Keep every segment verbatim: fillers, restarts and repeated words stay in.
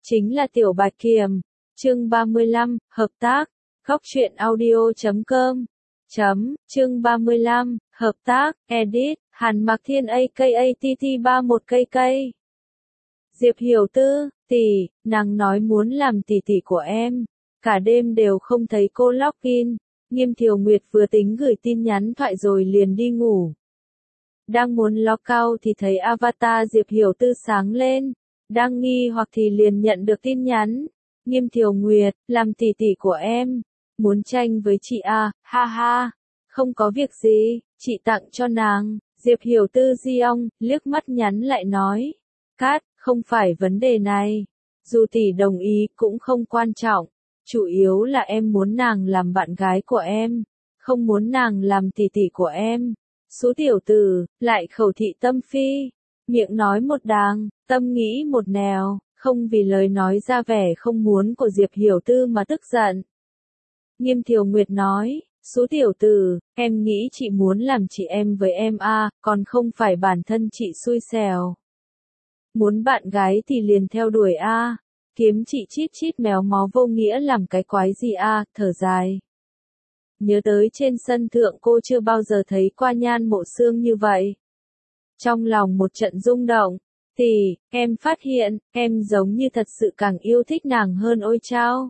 chính là Tiểu Bạch Kiểm. Chương ba mươi lăm, hợp tác. Góc truyện audio chấm com. Chấm, chương ba mươi lăm, hợp tác, edit, Hàn Mạc Thiên a ca a tê tê ba mươi mốt cây cây. Diệp Hiểu Tư, tỷ, nàng nói muốn làm tỷ tỷ của em. Cả đêm đều không thấy cô login. Nghiêm Thiều Nguyệt vừa tính gửi tin nhắn thoại rồi liền đi ngủ. Đang muốn log out thì thấy avatar Diệp Hiểu Tư sáng lên. Đang nghi hoặc thì liền nhận được tin nhắn. Nghiêm Thiều Nguyệt, làm tỷ tỷ của em. Muốn tranh với chị à, ha ha. Không có việc gì, chị tặng cho nàng. Diệp Hiểu Tư di ong, liếc mắt nhắn lại nói. Cát, không phải vấn đề này. Dù tỷ đồng ý cũng không quan trọng. Chủ yếu là em muốn nàng làm bạn gái của em. Không muốn nàng làm tỷ tỷ của em. Số tiểu tử, lại khẩu thị tâm phi. Miệng nói một đàng, tâm nghĩ một nẻo. Không vì lời nói ra vẻ không muốn của Diệp Hiểu Tư mà tức giận. Nghiêm Thiều Nguyệt nói, số tiểu tử, em nghĩ chị muốn làm chị em với em à, còn không phải bản thân chị xui xẻo. Muốn bạn gái thì liền theo đuổi a, à. Kiếm chị chít chít méo mó vô nghĩa làm cái quái gì a, à, thở dài. Nhớ tới trên sân thượng cô chưa bao giờ thấy qua Nhan Mộ Sương như vậy. Trong lòng một trận rung động, tỷ, em phát hiện, em giống như thật sự càng yêu thích nàng hơn ôi chao.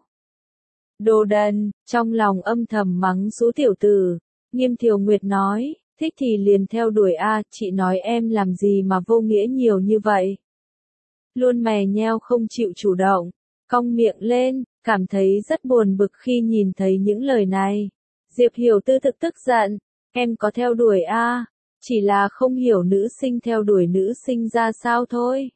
Đồ đần, trong lòng âm thầm mắng số tiểu tử. Nghiêm Thiều Nguyệt nói, thích thì liền theo đuổi a, à, chị nói em làm gì mà vô nghĩa nhiều như vậy. Luôn mè nheo không chịu chủ động, cong miệng lên, cảm thấy rất buồn bực khi nhìn thấy những lời này. Diệp Hiểu Tư thực tức giận, em có theo đuổi a, à, chỉ là không hiểu nữ sinh theo đuổi nữ sinh ra sao thôi.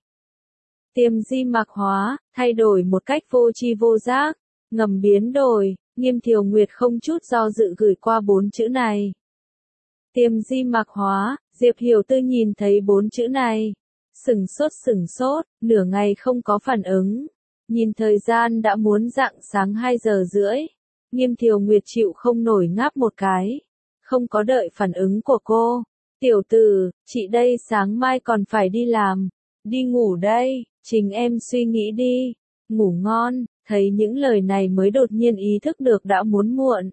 Tiềm di mạc hóa, thay đổi một cách vô tri vô giác, ngầm biến đổi, Nghiêm Thiều Nguyệt không chút do dự gửi qua bốn chữ này. Tiềm di mạc hóa, Diệp Hiểu Tư nhìn thấy bốn chữ này. Sửng sốt sửng sốt, nửa ngày không có phản ứng. Nhìn thời gian đã muốn rạng sáng hai giờ rưỡi. Nghiêm Thiều Nguyệt chịu không nổi ngáp một cái. Không có đợi phản ứng của cô. Tiểu tử, chị đây sáng mai còn phải đi làm. Đi ngủ đây, chính em suy nghĩ đi. Ngủ ngon, thấy những lời này mới đột nhiên ý thức được đã muốn muộn.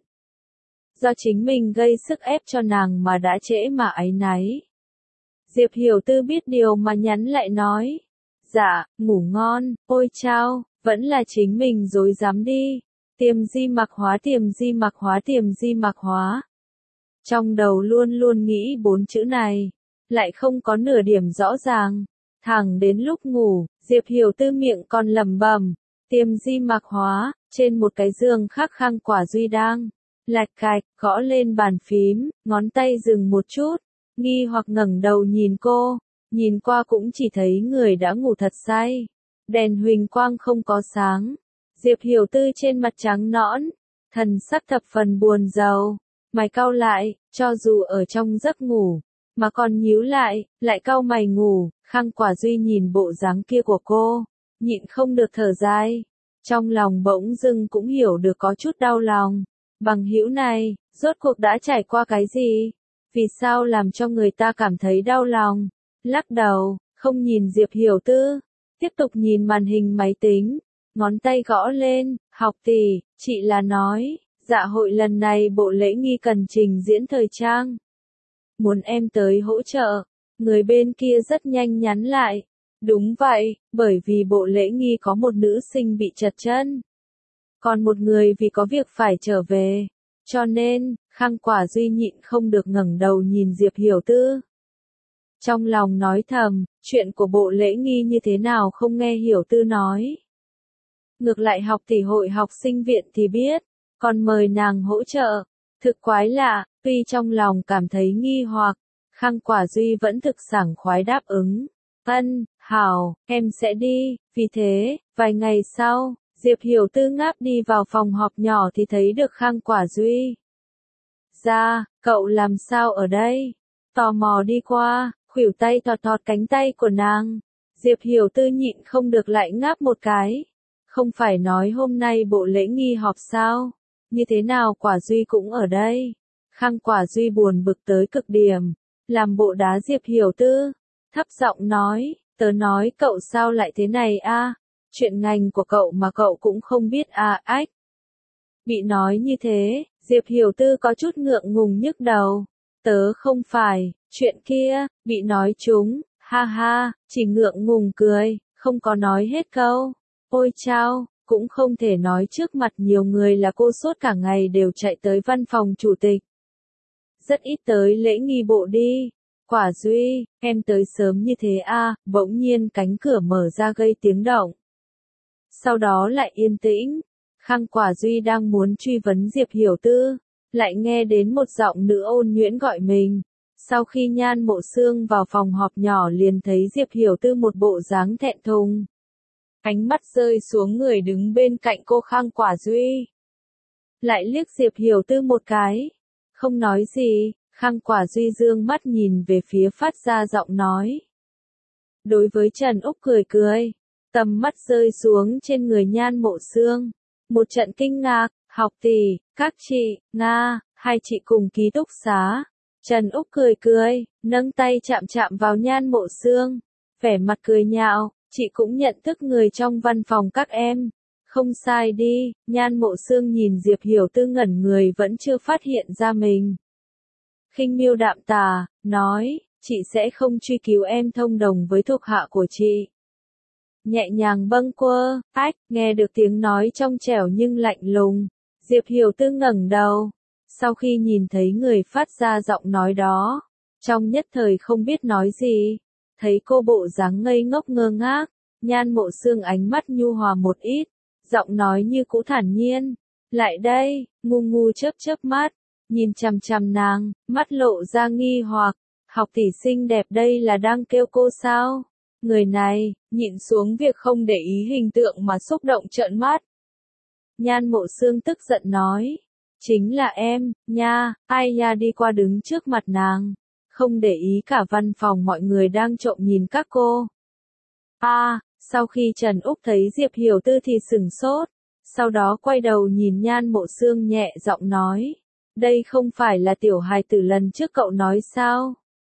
Do chính mình gây sức ép cho nàng mà đã trễ mà áy náy. Diệp Hiểu Tư biết điều mà nhắn lại nói. Dạ, ngủ ngon, ôi chao, vẫn là chính mình dối dám đi. Tiềm di mạc hóa tiềm di mạc hóa tiềm di mạc hóa. Trong đầu luôn luôn nghĩ bốn chữ này. Lại không có nửa điểm rõ ràng. Thẳng đến lúc ngủ, Diệp Hiểu Tư miệng còn lẩm bẩm. Tiềm di mạc hóa, trên một cái giường khác Khang Quả Duy đang. Lạch cạch, gõ lên bàn phím, ngón tay dừng một chút. Nghi hoặc ngẩng đầu nhìn cô, nhìn qua cũng chỉ thấy người đã ngủ thật say. Đèn huỳnh quang không có sáng. Diệp Hiểu Tư trên mặt trắng nõn, thần sắc thập phần buồn rầu, mày cau lại, cho dù ở trong giấc ngủ, mà còn nhíu lại, lại cau mày ngủ. Khang Quả Duy nhìn bộ dáng kia của cô, nhịn không được thở dài. Trong lòng bỗng dưng cũng hiểu được có chút đau lòng. Bằng hữu này, rốt cuộc đã trải qua cái gì? Vì sao làm cho người ta cảm thấy đau lòng? Lắc đầu, không nhìn Diệp Hiểu Tư, tiếp tục nhìn màn hình máy tính, ngón tay gõ lên, học tỷ, chị là nói, dạ hội lần này bộ lễ nghi cần trình diễn thời trang. Muốn em tới hỗ trợ, người bên kia rất nhanh nhắn lại. Đúng vậy, bởi vì bộ lễ nghi có một nữ sinh bị trật chân. Còn một người vì có việc phải trở về. Cho nên, Khang Quả Duy nhịn không được ngẩng đầu nhìn Diệp Hiểu Tư. Trong lòng nói thầm, chuyện của bộ lễ nghi như thế nào không nghe Hiểu Tư nói. Ngược lại học tỷ hội học sinh viện thì biết, còn mời nàng hỗ trợ. Thực quái lạ, tuy trong lòng cảm thấy nghi hoặc, Khang Quả Duy vẫn thực sảng khoái đáp ứng. Ân, hảo, em sẽ đi. Vì thế, vài ngày sau, Diệp Hiểu Tư ngáp đi vào phòng họp nhỏ thì thấy được Khang Quả Duy. Ra, cậu làm sao ở đây? Tò mò đi qua, khuỷu tay thọt thọt cánh tay của nàng. Diệp Hiểu Tư nhịn không được lại ngáp một cái. Không phải nói hôm nay bộ lễ nghi họp sao? Như thế nào Quả Duy cũng ở đây? Khang Quả Duy buồn bực tới cực điểm. Làm bộ đá Diệp Hiểu Tư. Thấp giọng nói, tớ nói cậu sao lại thế này a? chuyện ngành của cậu mà cậu cũng không biết à, ách. Bị nói như thế, Diệp Hiểu Tư có chút ngượng ngùng nhức đầu. Tớ không phải, chuyện kia, bị nói trúng, ha ha, chỉ ngượng ngùng cười, không có nói hết câu. Ôi chao, cũng không thể nói trước mặt nhiều người là cô suốt cả ngày đều chạy tới văn phòng chủ tịch. Rất ít tới lễ nghi bộ đi. Quả Duy, em tới sớm như thế à, bỗng nhiên cánh cửa mở ra gây tiếng động. Sau đó lại yên tĩnh. Khang Quả Duy đang muốn truy vấn Diệp Hiểu Tư, lại nghe đến một giọng nữ ôn nhuyễn gọi mình. Sau khi Nhan Mộ Sương vào phòng họp nhỏ liền thấy Diệp Hiểu Tư một bộ dáng thẹn thùng. Ánh mắt rơi xuống người đứng bên cạnh cô Khang Quả Duy. Lại liếc Diệp Hiểu Tư một cái. Không nói gì, Khang Quả Duy dương mắt nhìn về phía phát ra giọng nói. Đối với Trần Úc cười cười, tầm mắt rơi xuống trên người Nhan Mộ Sương. Một trận kinh ngạc, học tỷ, các chị, Nga, hai chị cùng ký túc xá. Trần Úc cười cười, nâng tay chạm chạm vào Nhan Mộ Sương. Vẻ mặt cười nhạo, chị cũng nhận thức người trong văn phòng các em. Không sai đi, Nhan Mộ Sương nhìn Diệp Hiểu Tư ngẩn người vẫn chưa phát hiện ra mình. Khinh miêu đạm tà, nói, chị sẽ không truy cứu em thông đồng với thuộc hạ của chị. Nhẹ nhàng bâng quơ, ách, nghe được tiếng nói trong trẻo nhưng lạnh lùng. Diệp Hiểu Tư ngẩng đầu. Sau khi nhìn thấy người phát ra giọng nói đó, trong nhất thời không biết nói gì. Thấy cô bộ dáng ngây ngốc ngơ ngác, Nhan Mộ Sương ánh mắt nhu hòa một ít, giọng nói như cũ thản nhiên. Lại đây, ngu ngu chớp chớp mắt, nhìn chằm chằm nàng, mắt lộ ra nghi hoặc. Học tỷ xinh đẹp đây là đang kêu cô sao? Người này, nhịn xuống việc không để ý hình tượng mà xúc động trợn mắt. Nhan Mộ Sương tức giận nói. Chính là em, nha, ai nha đi qua đứng trước mặt nàng. Không để ý cả văn phòng mọi người đang trộm nhìn các cô. À, sau khi Trần Úc thấy Diệp Hiểu Tư thì sửng sốt. Sau đó quay đầu nhìn Nhan Mộ Sương nhẹ giọng nói. Đây không phải là tiểu hài tử lần trước cậu nói sao?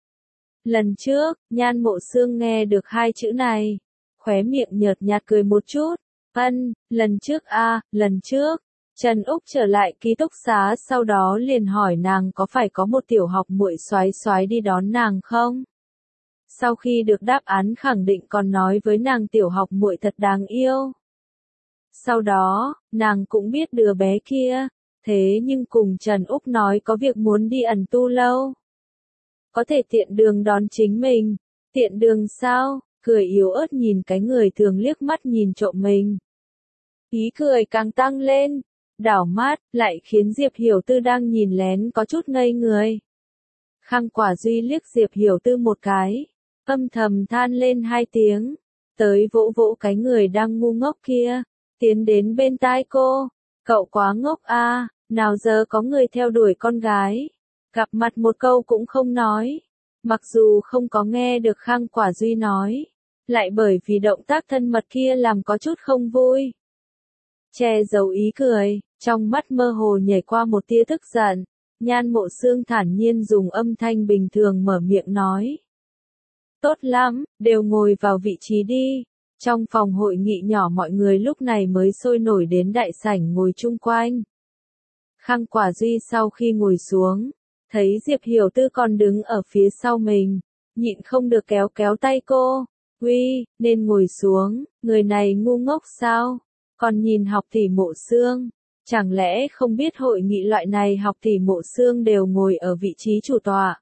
Lần trước, Nhan Mộ Sương nghe được hai chữ này. Khóe miệng nhợt nhạt cười một chút. Ân, lần trước a, à, lần trước. Trần Úc trở lại ký túc xá sau đó liền hỏi nàng có phải có một tiểu học muội soái soái đi đón nàng không? Sau khi được đáp án khẳng định còn nói với nàng tiểu học muội thật đáng yêu. Sau đó, nàng cũng biết đứa bé kia, thế nhưng cùng Trần Úc nói có việc muốn đi ẩn tu lâu. Có thể tiện đường đón chính mình. Tiện đường sao? Cười yếu ớt nhìn cái người thường liếc mắt nhìn trộm mình. Ý cười càng tăng lên. Đảo mắt, lại khiến Diệp Hiểu Tư đang nhìn lén có chút ngây người. Khang Quả Duy liếc Diệp Hiểu Tư một cái. Âm thầm than lên hai tiếng. Tới vỗ vỗ cái người đang ngu ngốc kia. Tiến đến bên tai cô. Cậu quá ngốc a, nào giờ có người theo đuổi con gái. Gặp mặt một câu cũng không nói. Mặc dù không có nghe được Khang Quả Duy nói. Lại bởi vì động tác thân mật kia làm có chút không vui. Che giấu ý cười, trong mắt mơ hồ nhảy qua một tia tức giận. Nhan Mộ Sương thản nhiên dùng âm thanh bình thường mở miệng nói. Tốt lắm, đều ngồi vào vị trí đi. Trong phòng hội nghị nhỏ mọi người lúc này mới sôi nổi đến đại sảnh ngồi chung quanh. Khang Quả Duy sau khi ngồi xuống, thấy Diệp Hiểu Tư còn đứng ở phía sau mình, nhịn không được kéo kéo tay cô. Uy, nên ngồi xuống, người này ngu ngốc sao? Còn nhìn học tỷ Mộ Sương, chẳng lẽ không biết hội nghị loại này học tỷ Mộ Sương đều ngồi ở vị trí chủ tọa?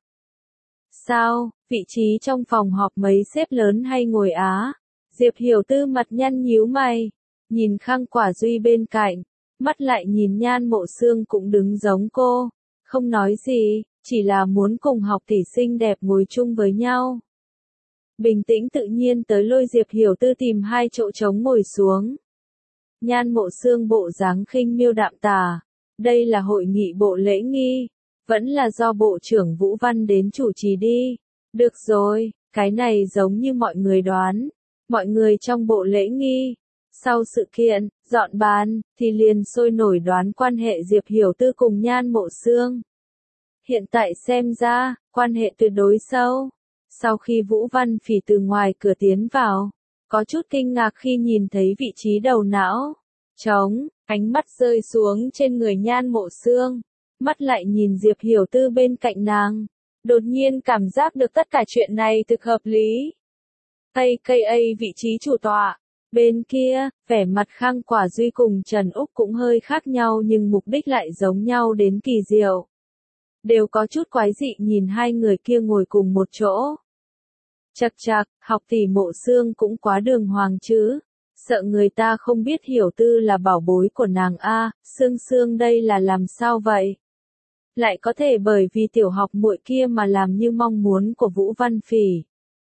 Sao, vị trí trong phòng họp mấy sếp lớn hay ngồi á? Diệp Hiểu Tư mặt nhăn nhíu mày, nhìn Khang Quả Duy bên cạnh, mắt lại nhìn Nhan Mộ Sương cũng đứng giống cô, không nói gì, chỉ là muốn cùng học tỷ xinh đẹp ngồi chung với nhau. Bình tĩnh tự nhiên tới lôi Diệp Hiểu Tư tìm hai chỗ trống ngồi xuống. Nhan Mộ Sương bộ dáng khinh miêu đạm tà. Đây là hội nghị bộ lễ nghi. Vẫn là do Bộ trưởng Vũ Văn đến chủ trì đi. Được rồi, cái này giống như mọi người đoán. Mọi người trong bộ lễ nghi. Sau sự kiện, dọn bàn, thì liền sôi nổi đoán quan hệ Diệp Hiểu Tư cùng Nhan Mộ Sương. Hiện tại xem ra, quan hệ tuyệt đối sâu. Sau khi Vũ Văn Phỉ từ ngoài cửa tiến vào, có chút kinh ngạc khi nhìn thấy vị trí đầu não trống, ánh mắt rơi xuống trên người Nhan Mộ Xương, mắt lại nhìn Diệp Hiểu Tư bên cạnh nàng, đột nhiên cảm giác được tất cả chuyện này thực hợp lý. a ca a vị trí chủ tọa, bên kia, vẻ mặt Khang Quả Duy cùng Trần Úc cũng hơi khác nhau nhưng mục đích lại giống nhau đến kỳ diệu. Đều có chút quái dị nhìn hai người kia ngồi cùng một chỗ. Chậc chậc, học tỷ Mộ Xương cũng quá đường hoàng chứ. Sợ người ta không biết Hiểu Tư là bảo bối của nàng a, Xương Xương đây là làm sao vậy? Lại có thể bởi vì tiểu học muội kia mà làm như mong muốn của Vũ Văn Phỉ.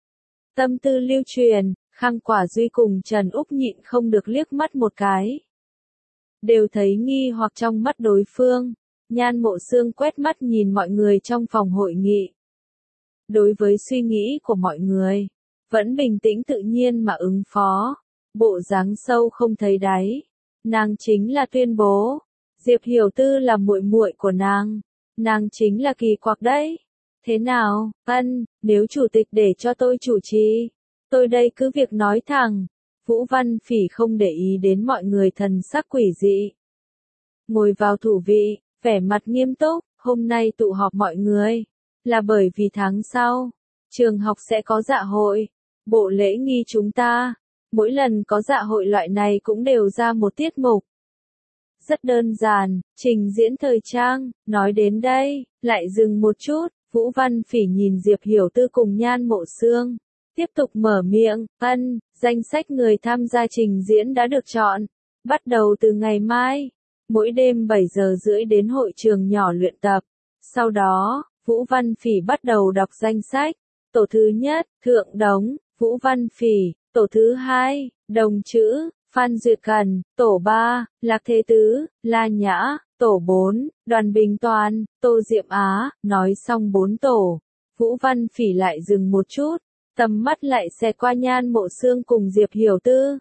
Tâm tư lưu truyền, Khang Quả Duy cùng Trần Úc nhịn không được liếc mắt một cái. Đều thấy nghi hoặc trong mắt đối phương, Nhan Mộ Xương quét mắt nhìn mọi người trong phòng hội nghị. Đối với suy nghĩ của mọi người, vẫn bình tĩnh tự nhiên mà ứng phó, bộ dáng sâu không thấy đáy. Nàng chính là tuyên bố, Diệp Hiểu Tư là muội muội của nàng, nàng chính là kỳ quặc đấy. Thế nào, ân, nếu chủ tịch để cho tôi chủ trì, tôi đây cứ việc nói thẳng. Vũ Văn Phỉ không để ý đến mọi người thần sắc quỷ dị. Ngồi vào thủ vị, vẻ mặt nghiêm túc, hôm nay tụ họp mọi người, là bởi vì tháng sau, trường học sẽ có dạ hội. Bộ lễ nghi chúng ta, mỗi lần có dạ hội loại này cũng đều ra một tiết mục. Rất đơn giản, trình diễn thời trang, nói đến đây, lại dừng một chút, Vũ Văn Phỉ nhìn Diệp Hiểu Tư cùng Nhan Mộ Xương. Tiếp tục mở miệng, ân, danh sách người tham gia trình diễn đã được chọn. Bắt đầu từ ngày mai, mỗi đêm bảy giờ rưỡi đến hội trường nhỏ luyện tập. Sau đó, Vũ Văn Phỉ bắt đầu đọc danh sách. Tổ thứ nhất, Thượng Đống, Vũ Văn Phỉ. Tổ thứ hai, Đồng Chữ, Phan Duyệt Cần. Tổ ba, Lạc Thế Tứ, La Nhã. Tổ bốn, Đoàn Bình Toàn, Tô Diệm Á. Nói xong bốn tổ, Vũ Văn Phỉ lại dừng một chút. Tầm mắt lại xẹt qua Nhan Mộ Xương cùng Diệp Hiểu Tư.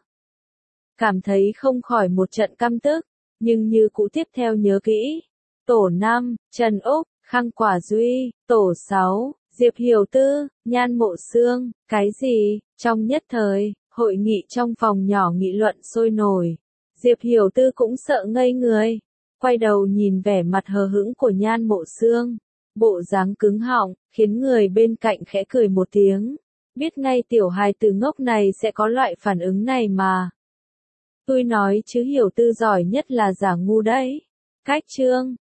Cảm thấy không khỏi một trận căm tức, nhưng như cũ tiếp theo nhớ kỹ. Tổ năm, Trần Úc, Khang Quả Duy. Tổ sáu, Diệp Hiểu Tư, Nhan Mộ Xương. Cái gì? Trong nhất thời, hội nghị trong phòng nhỏ nghị luận sôi nổi. Diệp Hiểu Tư cũng sợ ngây người. Quay đầu nhìn vẻ mặt hờ hững của Nhan Mộ Xương. Bộ dáng cứng họng, khiến người bên cạnh khẽ cười một tiếng. Biết ngay tiểu hài tử ngốc này sẽ có loại phản ứng này mà. Tôi nói chứ Hiểu Tư giỏi nhất là giả ngu đấy. Cách chương.